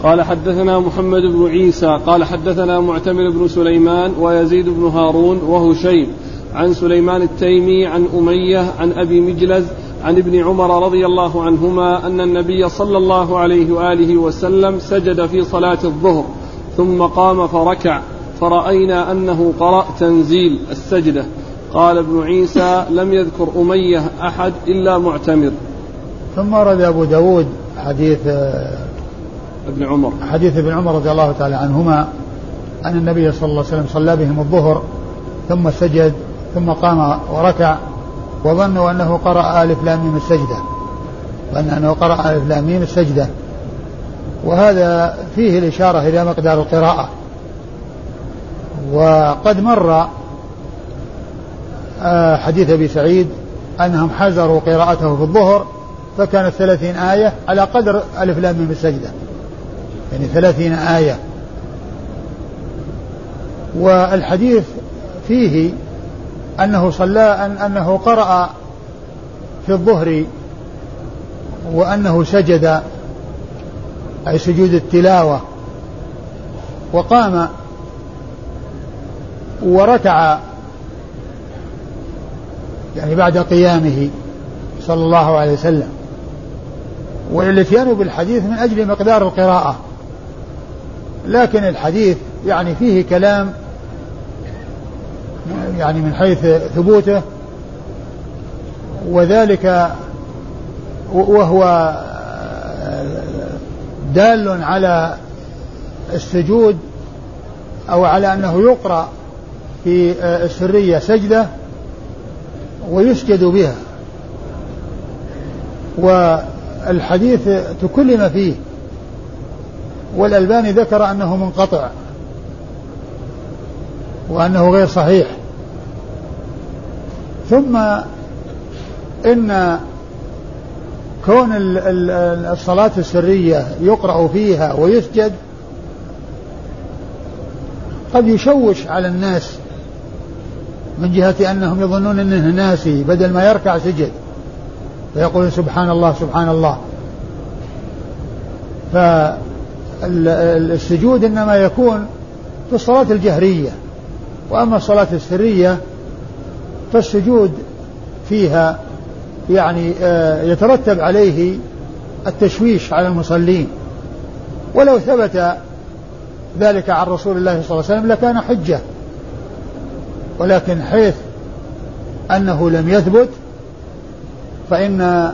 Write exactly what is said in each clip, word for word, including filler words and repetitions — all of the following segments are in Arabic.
قال حدثنا محمد بن عيسى قال حدثنا معتمر بن سليمان ويزيد بن هارون وهشيم عن سليمان التيمي عن أمية عن أبي مجلز عن ابن عمر رضي الله عنهما أن النبي صلى الله عليه وآله وسلم سجد في صلاة الظهر ثم قام فركع فرأينا أنه قرأ تنزيل السجدة. قال ابن عيسى لم يذكر أمية أحد إلا معتمر. ثم ورد أبو داود حديث ابن عمر حديث ابن عمر رضي الله تعالى عنهما أن النبي صلى الله عليه وسلم صلى بهم الظهر ثم سجد ثم قام وركع وظنوا أنه قرأ ألف لام ميم السجدة وأن أنه قرأ ألف لام ميم السجدة، وهذا فيه الإشارة إلى مقدار القراءة. وقد مر حديث أبي سعيد أنهم حذروا قراءته في الظهر فكانت ثلاثين آية على قدر ألف لام ميم السجدة، يعني ثلاثين آية. والحديث فيه أنه صلى أن أنه قرأ في الظهر وأنه سجد أي سجود التلاوة وقام وركع يعني بعد قيامه صلى الله عليه وسلم. والاتيان بالحديث من أجل مقدار القراءة، لكن الحديث يعني فيه كلام يعني من حيث ثبوته، وذلك وهو دال على السجود أو على أنه يقرأ في السرية سجدة ويسجد بها. والحديث تكلم فيه، والألباني ذكر أنه منقطع وأنه غير صحيح. ثم إن كون الصلاة السرية يقرأ فيها ويسجد قد يشوش على الناس من جهة أنهم يظنون أنه ناسي، بدل ما يركع سجد فيقولون سبحان الله سبحان الله. فالسجود إنما يكون في الصلاة الجهرية، وأما الصلاة السرية فالسجود فيها يعني يترتب عليه التشويش على المصلين، ولو ثبت ذلك عن رسول الله صلى الله عليه وسلم لكان حجة، ولكن حيث أنه لم يثبت فإن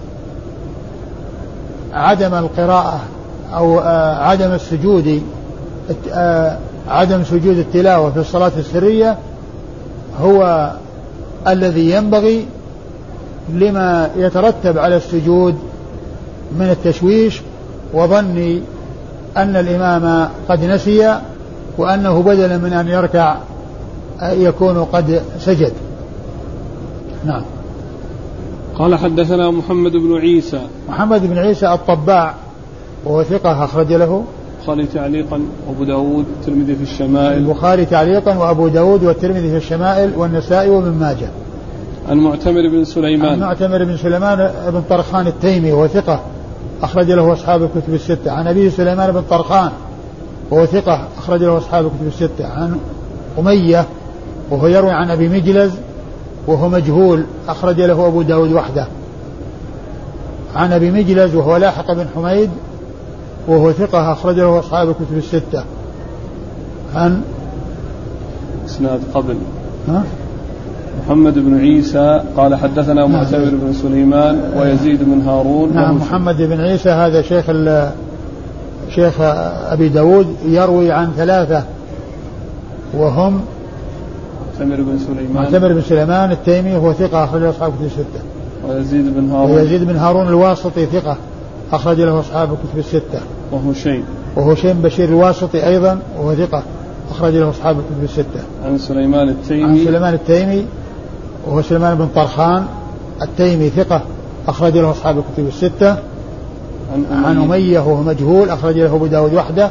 عدم القراءة أو عدم السجود عدم سجود التلاوة في الصلاة السرية هو الذي ينبغي لما يترتب على السجود من التشويش وظن أن الإمام قد نسي وأنه بدلا من أن يركع يكون قد سجد. نعم. قال حدثنا محمد بن عيسى محمد بن عيسى الطباع وهو ثقة أخرج له البخاري تعليقا وأبو داود والترمذي في الشمائل البخاري تعليقا وأبو داود والترمذي في الشمائل والنسائي وابن ماجه. عن معتمر بن سليمان عن معتمر بن سليمان بن طرخان التيمي وهو ثقة أخرج له أصحاب الكتب الستة. عن أبي سليمان بن طرخان وهو ثقة أخرج له أصحاب الكتب الستة. عن أمية وهو يروي عن أبي مجلز وهو مجهول أخرج له أبو داود وحده. عن أبي مجلز وهو لاحق بن حميد وهو ثقة أخرج له أصحاب الكتب الستة. عن إسناد قبل ها؟ محمد بن عيسى قال حدثنا معتمر بن سليمان ويزيد بن هارون. نعم. محمد بن عيسى هذا شيخ شيخ أبي داود يروي عن ثلاثة وهم معتمر بن سليمان معتمر بن سليمان التيمي وهو ثقة أخرج له أصحاب الكتب الستة. ويزيد بن هارون ويزيد بن هارون الواسطي ثقة أخرج له أصحاب الكتب الستة. وهشيم وهشيم بشير الواسطي أيضا وهو ثقة أخرج له أصحاب الكتب الستة. عن سليمان التيمي عن سليمان التيمي وهو سليمان بن طرخان التيمي ثقة أخرج له أصحاب الكتب الستة. عن أمية, عن أمية وهو مجهول أخرج له أبو داود وحده.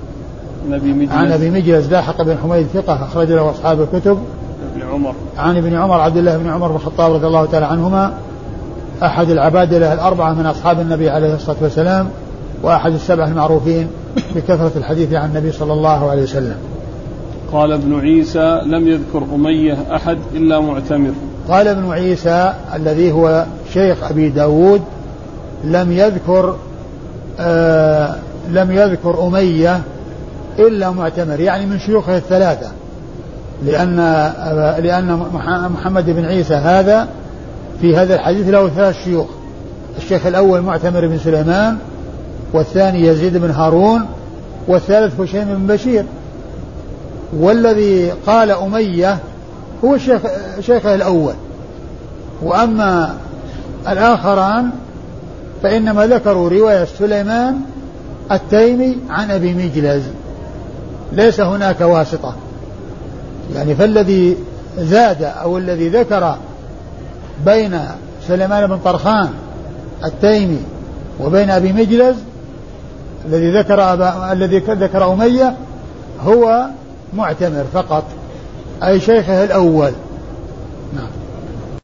عن أبي مجلس لاحق بن حميد ثقة أخرج له أصحاب الكتب. ابن عمر عن ابن عمر عبد الله بن عمر بن الخطاب رضي الله تعالى عنهما أحد العبادلة الأربعة من أصحاب النبي عليه الصلاة والسلام وأحد السبع المعروفين في كثرة الحديث عن النبي صلى الله عليه وسلم. قال ابن عيسى لم يذكر أمية أحد إلا معتمر. قال ابن عيسى الذي هو شيخ أبي داود لم يذكر آه لم يذكر أمية إلا معتمر، يعني من شيوخه الثلاثة، لأن آه لأن محمد بن عيسى هذا في هذا الحديث له ثلاث شيوخ. الشيخ الأول معتمر بن سليمان، والثاني يزيد بن هارون، والثالث هشيم بن بشير. والذي قال أمية هو الشيخ شيخه الأول، وأما الآخران فإنما ذكروا رواية سليمان التيمي عن أبي مجلز، ليس هناك واسطة. يعني فالذي زاد أو الذي ذكر بين سليمان بن طرخان التيمي وبين أبي مجلز الذي ذكر أبا الذي ذكر أمية هو معتمر فقط، أي شيخه الأول.